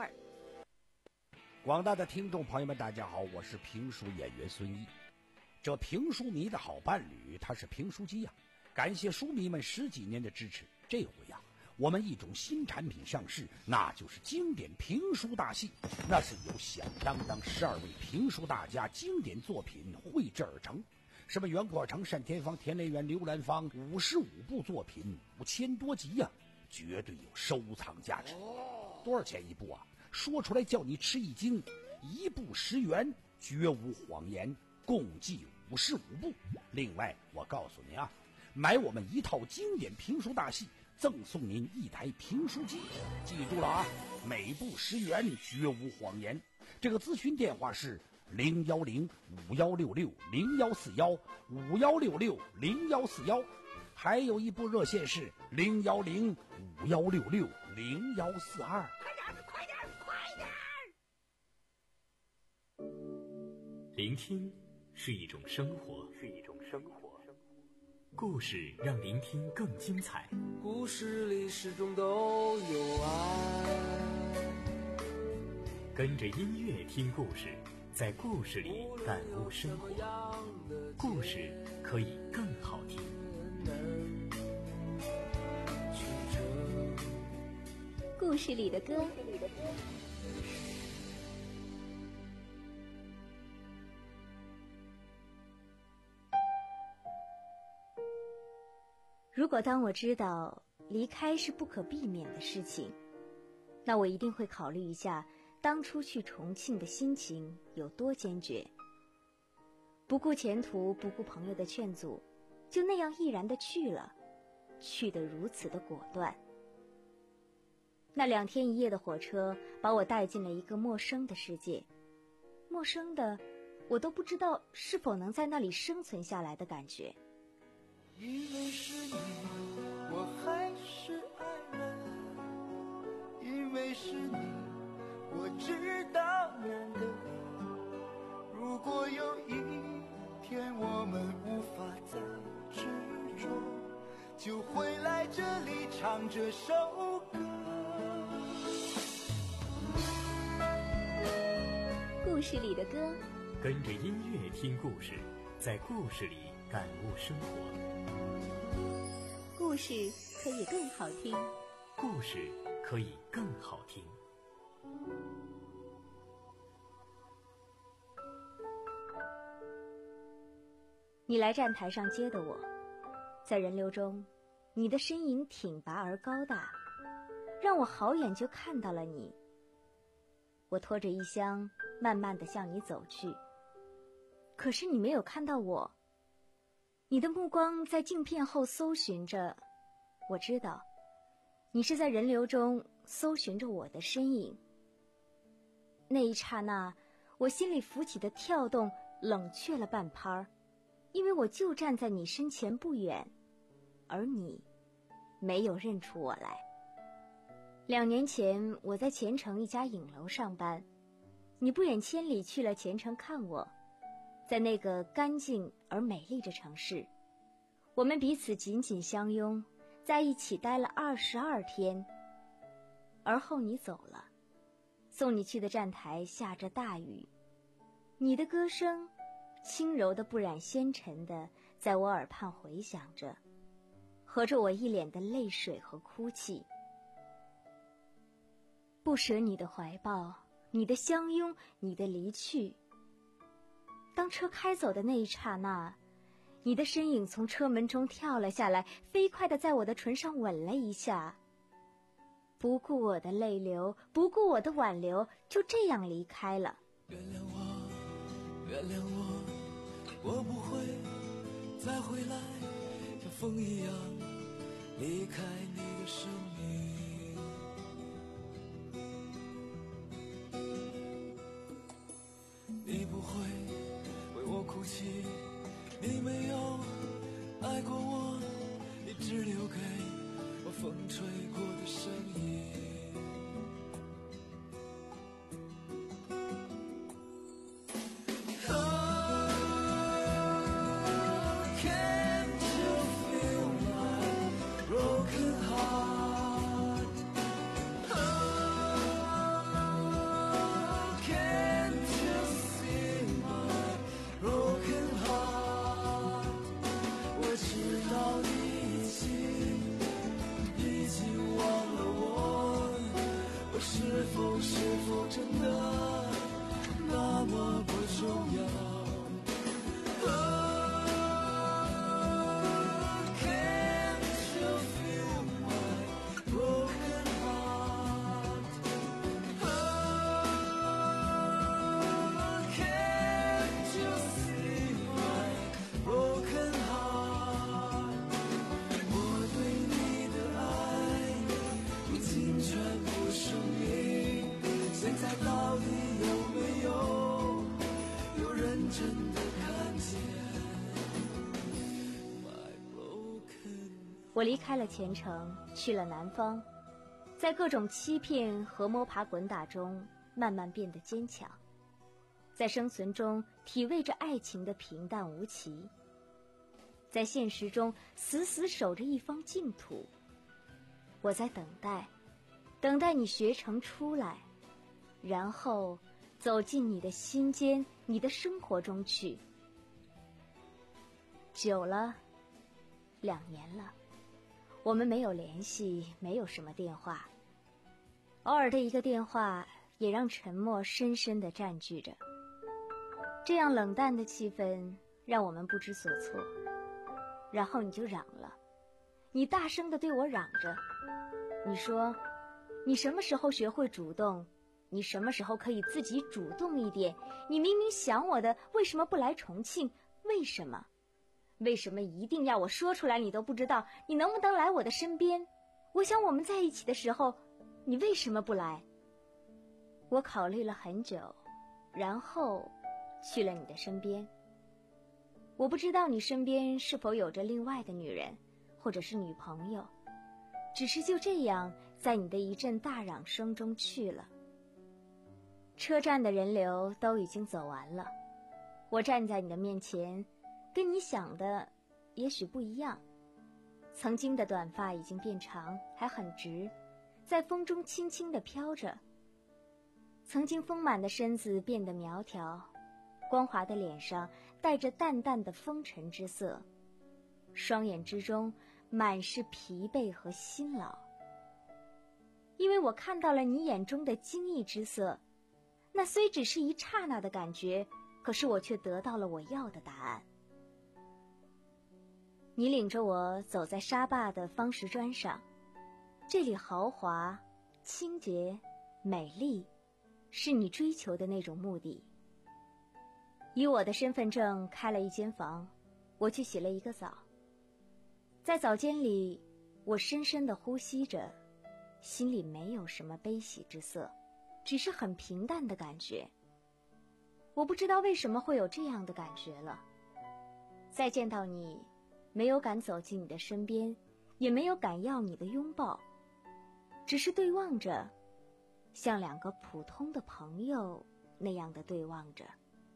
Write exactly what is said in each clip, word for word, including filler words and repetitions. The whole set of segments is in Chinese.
儿。 广大的听众朋友们，大家好，我是评书演员孙一。这评书迷的好伴侣，他是评书机呀、啊！感谢书迷们十几年的支持。这回呀、啊，我们一种新产品上市，那就是经典评书大戏。那是由响当当十二位评书大家经典作品绘制而成。什么袁阔成、单田芳、田连元、刘兰芳，五十五部作品，五千多集呀、啊，绝对有收藏价值。多少钱一部啊？说出来叫你吃一惊，一部十元，绝无谎言，共计五十五部。另外，我告诉你啊，买我们一套经典评书大戏，赠送您一台评书机。记住了啊，每部十元，绝无谎言。这个咨询电话是零幺零五幺六六零幺四幺五幺六六零幺四幺，还有一部热线是零幺零五幺六六零幺四二。 聆听是一种生活，是一种生活。故事让聆听更精彩。 故事里始终都有爱。 跟着音乐听故事，在故事里感悟生活。故事可以更好听。 故事里的歌。如果当我知道离开是不可避免的事情，那我一定会考虑一下当初去重庆的心情有多坚决，不顾前途，不顾朋友的劝阻，就那样毅然地去了，去得如此的果断。那两天一夜的火车把我带进了一个陌生的世界，陌生的我都不知道是否能在那里生存下来的感觉。 因为是你，我还是爱人，因为是你，我知道难得。如果有一天我们无法再执着，就回来这里唱这首歌。 故事里的歌， 跟着音乐听故事，在故事里感悟生活。 故事可以更好听， 故事可以更好听。 你来站台上接的我，在人流中，你的身影挺拔而高大，让我好远就看到了你。我拖着衣箱，慢慢地向你走去，可是你没有看到我。你的目光在镜片后搜寻着，我知道，你是在人流中搜寻着我的身影。那一刹那，我心里浮起的跳动冷却了半拍儿，因为我就站在你身前不远，而你没有认出我来。两年前，我在前城一家影楼上班，你不远千里去了前城看我。在那个干净而美丽的城市，我们彼此紧紧相拥，在一起待了二十二天。而后你走了，送你去的站台下着大雨，你的歌声轻柔的不染纤尘的在我耳畔回响着，和着我一脸的泪水和哭泣。不舍你的怀抱，你的相拥，你的离去。当车开走的那一刹那，你的身影从车门中跳了下来，飞快地在我的唇上吻了一下，不顾我的泪流，不顾我的挽留，就这样离开了。 原谅我，原谅我，我不会再回来，像风一样离开你的生命。你不会为我哭泣，你没有爱过我，你只留给我风吹过的声音。 真的那么不重要。 我离开了前程，去了南方，在各种欺骗和摸爬滚打中慢慢变得坚强，在生存中体味着爱情的平淡无奇，在现实中死死守着一方净土。我在等待，等待你学成出来，然后走进你的心间，你的生活中去。久了，两年了，我们没有联系，没有什么电话，偶尔的一个电话也让沉默深深地占据着。这样冷淡的气氛让我们不知所措。然后你就嚷了，你大声地对我嚷着，你说你什么时候学会主动，你什么时候可以自己主动一点，你明明想我的，为什么不来重庆？为什么为什么一定要我说出来你都不知道？你能不能来我的身边？我想我们在一起的时候，你为什么不来？我考虑了很久，然后去了你的身边。我不知道你身边是否有着另外的女人，或者是女朋友，只是就这样在你的一阵大嚷声中去了。车站的人流都已经走完了，我站在你的面前，跟你想的也许不一样。曾经的短发已经变长，还很直，在风中轻轻地飘着。曾经丰满的身子变得苗条，光滑的脸上带着淡淡的风尘之色，双眼之中满是疲惫和辛劳。因为我看到了你眼中的惊异之色，那虽只是一刹那的感觉，可是我却得到了我要的答案。你领着我走在沙坝的方石砖上，这里豪华、清洁、美丽，是你追求的那种目的。以我的身份证开了一间房，我去洗了一个澡。在澡间里，我深深地呼吸着，心里没有什么悲喜之色，只是很平淡的感觉。我不知道为什么会有这样的感觉了。再见到你，没有敢走进你的身边，也没有敢要你的拥抱，只是对望着，像两个普通的朋友那样的对望着。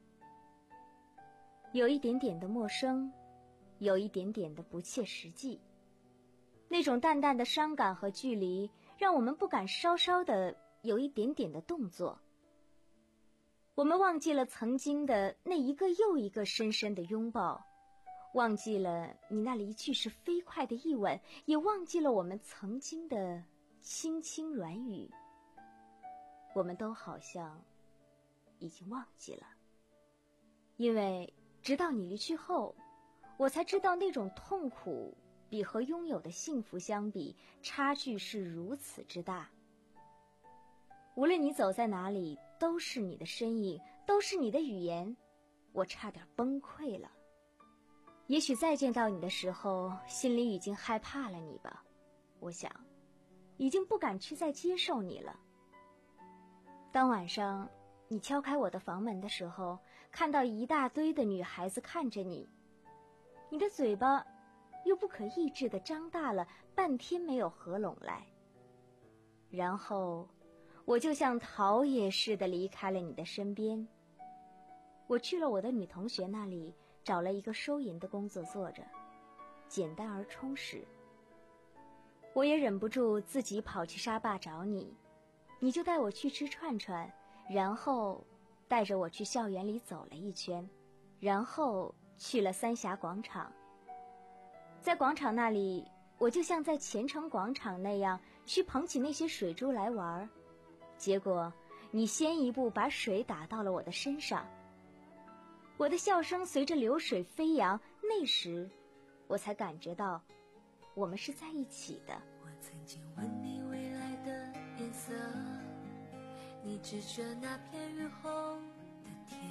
有一点点的陌生，有一点点的不切实际，那种淡淡的伤感和距离，让我们不敢稍稍的有一点点的动作。我们忘记了曾经的那一个又一个深深的拥抱，忘记了你那离去时飞快的一吻，也忘记了我们曾经的轻轻软语。我们都好像已经忘记了，因为直到你离去后，我才知道那种痛苦比和拥有的幸福相比，差距是如此之大。无论你走在哪里，都是你的身影，都是你的语言，我差点崩溃了。也许再见到你的时候，心里已经害怕了你吧，我想已经不敢去再接受你了。当晚上你敲开我的房门的时候，看到一大堆的女孩子看着你，你的嘴巴又不可抑制地张大了，半天没有合拢来。然后我就像逃也似的离开了你的身边。我去了我的女同学那里，找了一个收银的工作做着，简单而充实。我也忍不住自己跑去沙坝找你，你就带我去吃串串，然后带着我去校园里走了一圈，然后去了三峡广场。在广场那里，我就像在前城广场那样去捧起那些水珠来玩，结果你先一步把水打到了我的身上。我的笑声随着流水飞扬，那时我才感觉到我们是在一起的。 我曾经问你未来的颜色，你指着那片雨后的天，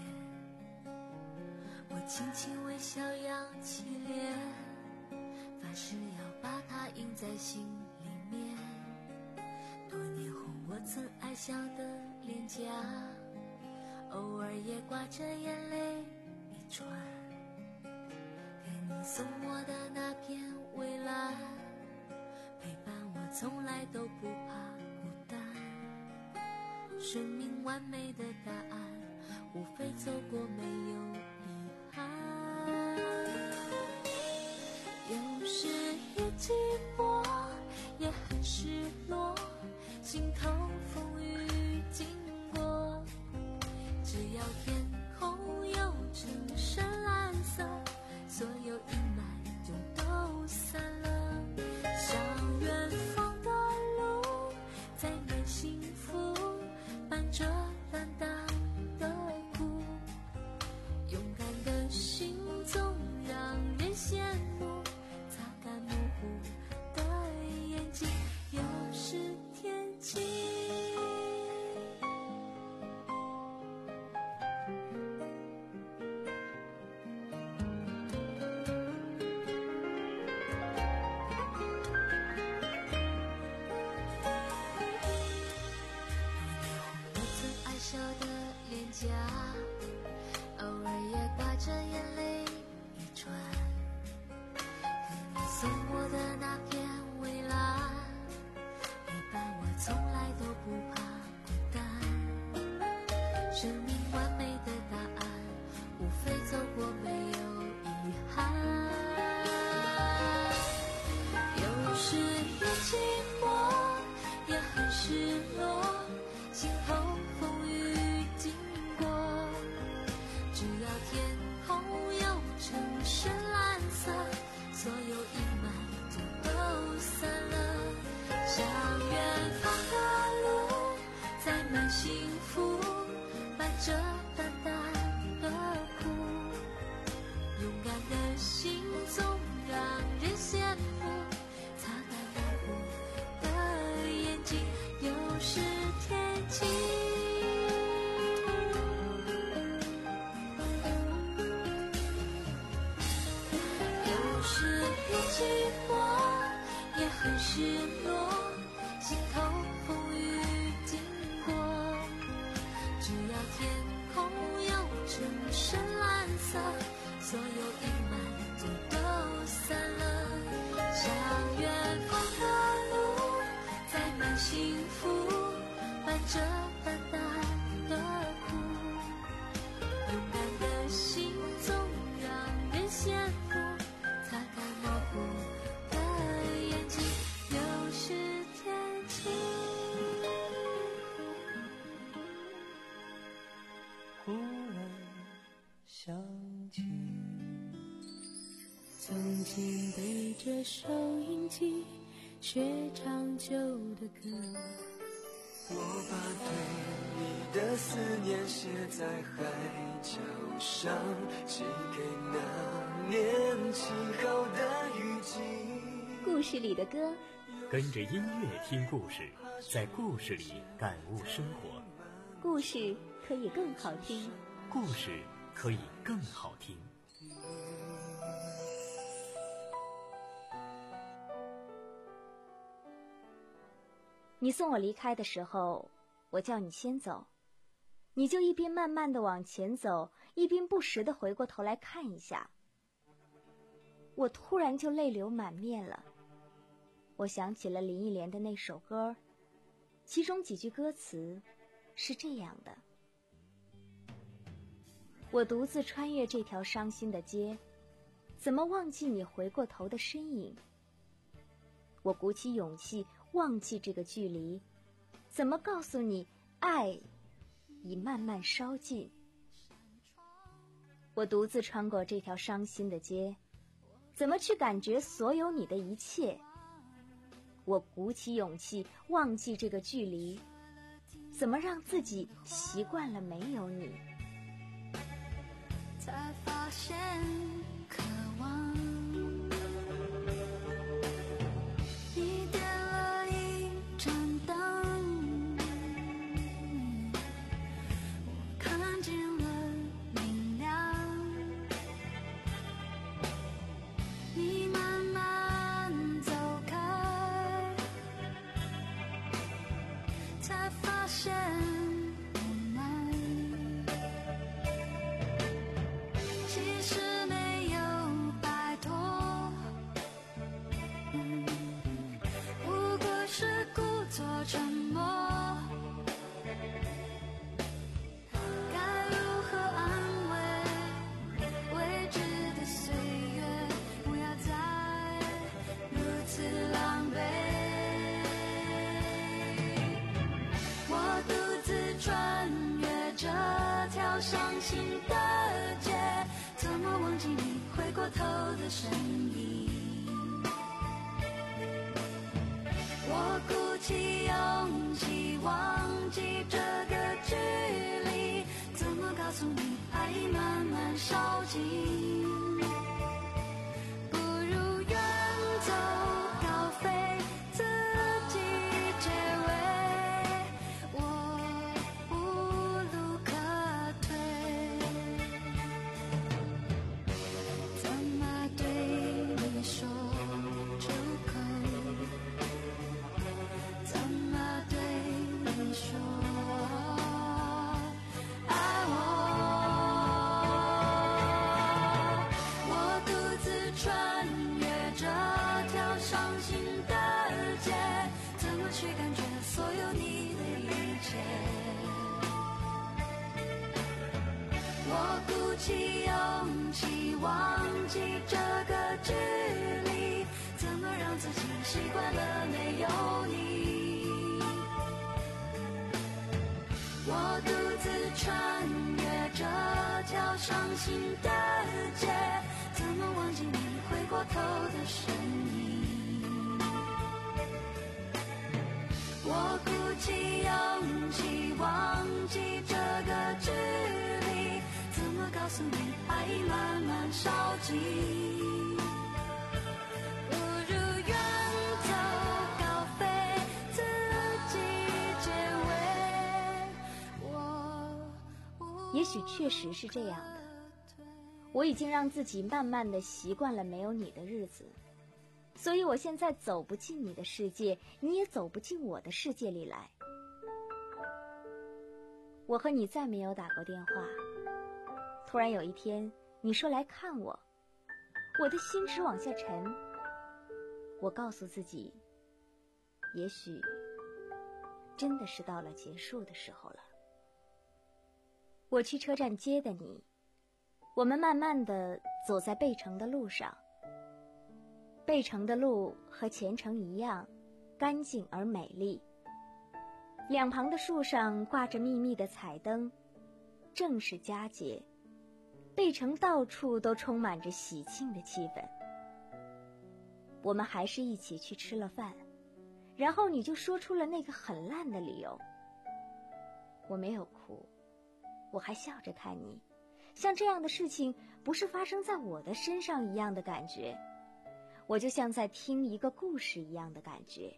我轻轻微笑扬起脸，发誓要把它印在心里面。多年后我曾爱笑的脸颊，偶尔也挂着眼泪一串，给你送我的那片蔚蓝，陪伴我从来都不怕孤单。生命完美的答案，无非走过没有遗憾。有时也寂寞，也很失落，心头风雨经过，只要天空有成深蓝色，所有阴霾就都散了。向远方的路载满幸福，伴着淡淡的苦，勇敢的心总让人羡慕，擦干模糊的眼睛，有时天晴。笑的脸颊，偶尔也挂着眼泪一串，给你送我的那片蔚蓝，陪伴我从来都不怕孤单。生命完美的答案，无非走过没有遗憾。有时也寂寞，也很失落，心头风雨经过，只要天空有成深蓝色，所有阴霾就都散了。向远方的路载满幸福，伴着淡淡的苦，勇敢的心总让人羡慕，擦干模糊的眼睛，有时天晴。有时也寂寞，也很失落，心头风雨经过，只要天空有成深蓝色，所有阴霾就都散了。向远方的路载满幸福，伴着淡淡的苦，勇敢的心总让人羡慕，擦干模糊的眼睛，有时天晴。 忽然想起曾经背着收音机学唱旧的歌， 我把对你的思念写在海角上，寄给那年晴好的雨季。 故事里的歌， 跟着音乐听故事，在故事里感悟生活。 故事可以更好听， 故事可以更好听。 你送我离开的时候，我叫你先走，你就一边慢慢地往前走，一边不时地回过头来看一下。我突然就泪流满面了。我想起了林忆莲的那首歌，其中几句歌词是这样的：我独自穿越这条伤心的街，怎么忘记你回过头的身影？我鼓起勇气忘记这个距离，怎么告诉你爱已慢慢烧尽？我独自穿过这条伤心的街，怎么去感觉所有你的一切？我鼓起勇气忘记这个距离， 怎么让自己习惯了没有你？ 才发现渴望，你点了一盏灯，我看见了明亮，你慢慢走开，才发现无奈，其实没有摆脱，嗯，不过是故作沉默。该如何安慰未知的岁月？不要再如此狼狈。我独自穿越这条伤心的街，怎么忘记你回过头的身影？我鼓起勇气忘记这个距离，怎么告诉你爱已慢慢烧尽？不如远走高飞，自己结尾，我无路可退。怎么对你说出口？怎么对你说爱我？我独自穿越这条伤心的街，怎么去感觉所有你的一切？我鼓起勇气忘记这个距离，怎么让自己习惯了没有你？我独自穿越这条伤心的街，怎么忘记你回过头的身影？我鼓起勇气忘记这个距离，怎么告诉你爱已慢慢烧尽？不如远走高飞，自己结尾，我无也许确实是这样的，我已经让自己慢慢的习惯了没有你的日子，所以我现在走不进你的世界，你也走不进我的世界里来。我和你再没有打过电话，突然有一天你说来看我，我的心直往下沉。我告诉自己，也许真的是到了结束的时候了。我去车站接的你，我们慢慢地走在贝城的路上。贝城的路和前城一样，干净而美丽。两旁的树上挂着密密的彩灯，正是佳节，贝城到处都充满着喜庆的气氛。我们还是一起去吃了饭，然后你就说出了那个很烂的理由。我没有哭，我还笑着看你，像这样的事情不是发生在我的身上一样的感觉，我就像在听一个故事一样的感觉。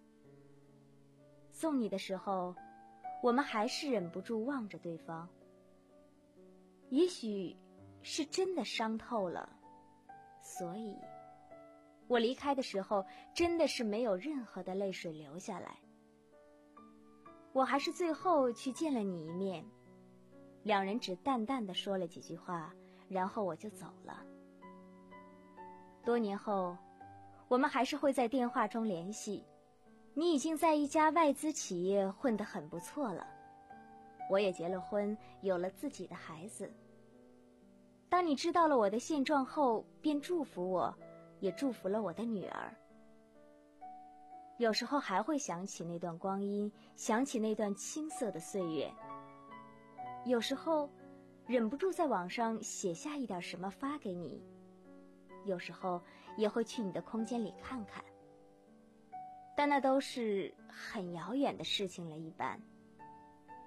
送你的时候，我们还是忍不住望着对方。也许是真的伤透了，所以我离开的时候真的是没有任何的泪水流下来。我还是最后去见了你一面，两人只淡淡地说了几句话，然后我就走了。多年后，我们还是会在电话中联系。你已经在一家外资企业混得很不错了，我也结了婚，有了自己的孩子。当你知道了我的现状后，便祝福我，也祝福了我的女儿。有时候还会想起那段光阴，想起那段青涩的岁月。有时候忍不住在网上写下一点什么发给你，有时候也会去你的空间里看看，但那都是很遥远的事情了一般。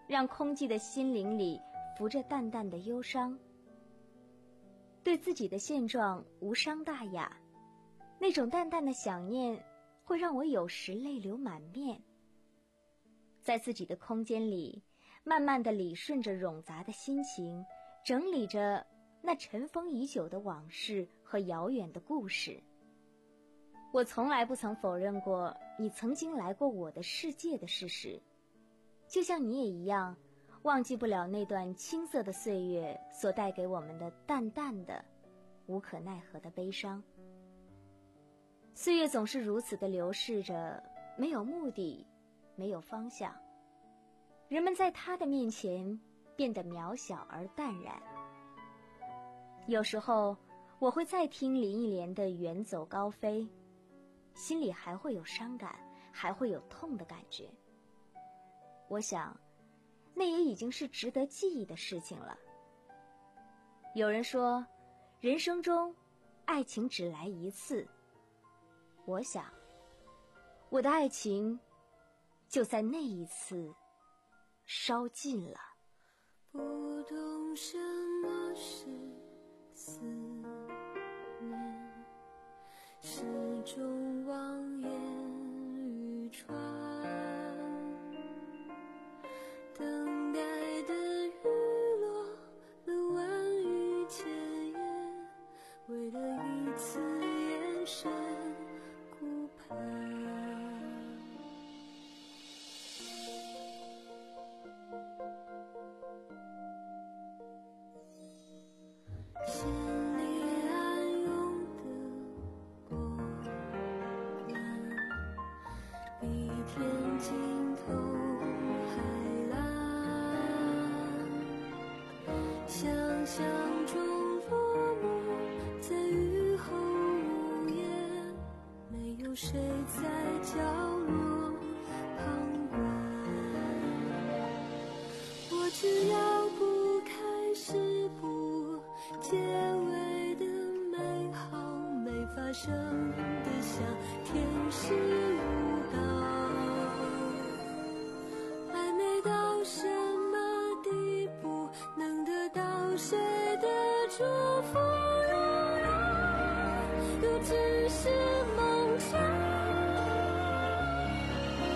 让空寂的心灵里浮着淡淡的忧伤。对自己的现状无伤大雅，那种淡淡的想念会让我有时泪流满面。在自己的空间里，慢慢地理顺着冗杂的心情，整理着那尘封已久的往事和遥远的故事。我从来不曾否认过你曾经来过我的世界的事实，就像你也一样，忘记不了那段青涩的岁月所带给我们的淡淡的、无可奈何的悲伤。岁月总是如此的流逝着，没有目的，没有方向。人们在它的面前变得渺小而淡然。有时候我会再听林忆莲的《远走高飞》，心里还会有伤感，还会有痛的感觉。我想那也已经是值得记忆的事情了。有人说人生中爱情只来一次，我想我的爱情就在那一次烧尽了。 不懂什么是思念，始终望眼欲穿，等待的雨落了万语千言，为了一次眼神顾盼。心里暗涌的波澜，比天尽头还蓝。想象中落幕在雨后午夜，没有谁在角落旁观。我只要不开始不结尾的美好，没发生的像天使舞蹈。还没到什么地步，能得到谁的祝福荣耀，都只是梦想。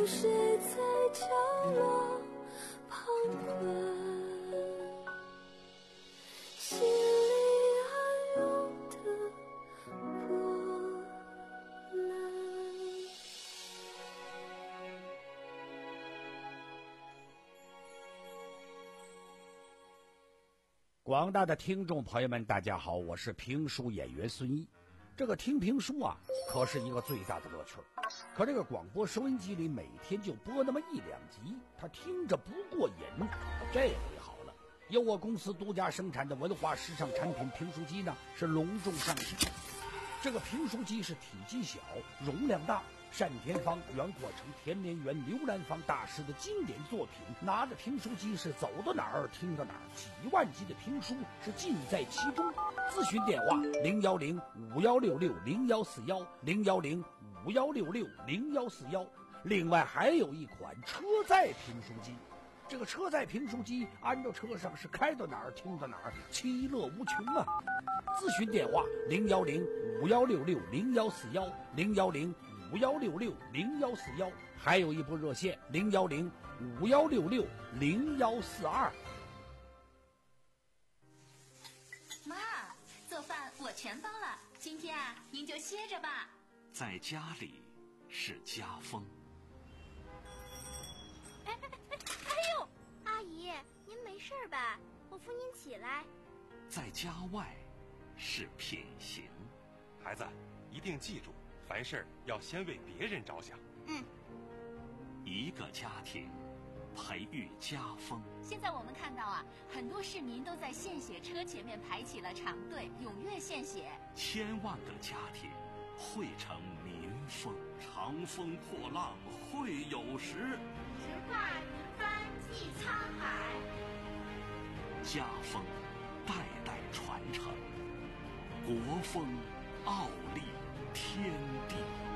有谁在角落旁观？心里暗涌的波澜。 广大的听众朋友们，大家好，我是评书演员孙一。这个听评书啊，可是一个最大的乐趣。可这个广播收音机里每天就播那么一两集，他听着不过瘾。这回好了，由我公司独家生产的文化时尚产品评书机呢，是隆重上市。这个评书机是体积小，容量大，单田芳、袁阔成、田连元、刘兰芳大师的经典作品，拿着评书机是走到哪儿听到哪儿，几万集的评书是尽在其中。咨询电话零幺零五幺六六零幺四幺零幺零五幺六六零幺四幺。另外还有一款车载评书机，这个车载评书机安到车上是开到哪儿听到哪儿，其乐无穷啊！咨询电话零幺零五幺六六零幺四幺零幺零五幺六六零幺四幺，还有一部热线零幺零五幺六六零幺四二。 妈，做饭我全包了，今天啊，您就歇着吧。 在家里是家风。 哎哎哎！哎呦，阿姨，您没事吧？我扶您起来。 在家外是品行。 孩子，一定记住，凡事要先为别人着想。 嗯。 一个家庭培育家风。 现在我们看到啊，很多市民都在献血车前面排起了长队，踊跃献血。 千万个家庭汇成民风，长风破浪会有时， 直挂云帆济沧海。 家风代代传承，国风傲立天地。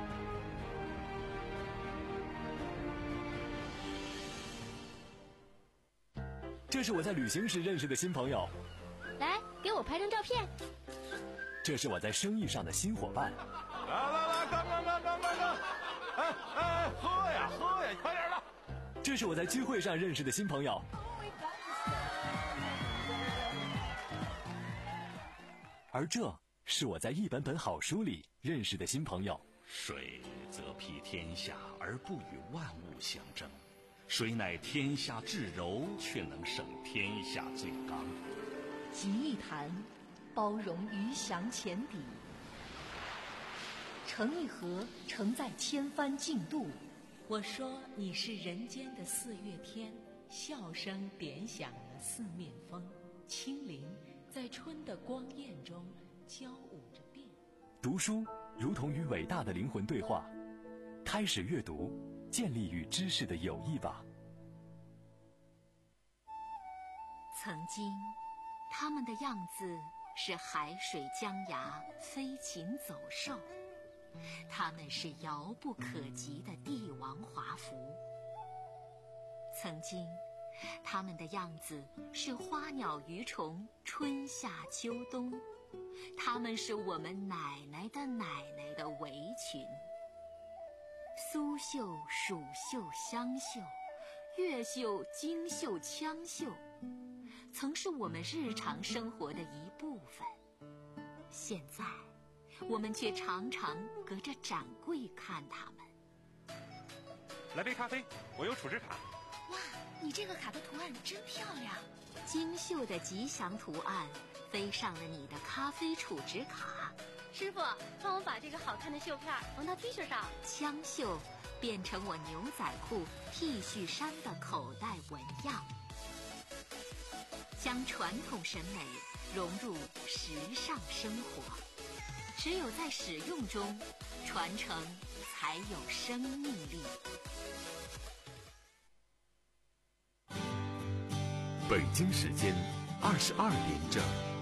这是我在旅行时认识的新朋友， 来，给我拍张照片。 这是我在生意上的新伙伴。 来来来，干干干干干干！哎哎，喝呀喝呀，快点的！ 这是我在聚会上认识的新朋友。而这是我在一本本好书里认识的新朋友。 水则披天下而不与万物相争，谁乃天下至柔，却能胜天下最刚。 集一谈，包容鱼翔浅底；成一河，承载千帆竞渡。 我说你是人间的四月天，笑声点响了四面风，清灵在春的光艳中交舞着变。 读书如同与伟大的灵魂对话，开始阅读，建立与知识的友谊吧。 曾经，他们的样子是海水江崖，飞禽走兽；他们是遥不可及的帝王华服。曾经，他们的样子是花鸟鱼虫，春夏秋冬；他们是我们奶奶的奶奶的围裙。苏绣、蜀绣、湘绣，越绣、京绣、羌绣，曾是我们日常生活的一部分。现在，我们却常常隔着展柜看他们。 来杯咖啡，我有储值卡。 哇，你这个卡的图案真漂亮！精绣的吉祥图案飞上了你的咖啡储值卡。 师傅，帮我把这个好看的绣片缝到 T 恤上。 枪绣变成我牛仔裤、T 恤衫的口袋纹样，将传统审美融入时尚生活。只有在使用中，传承才有生命力。 北京时间二十二点整。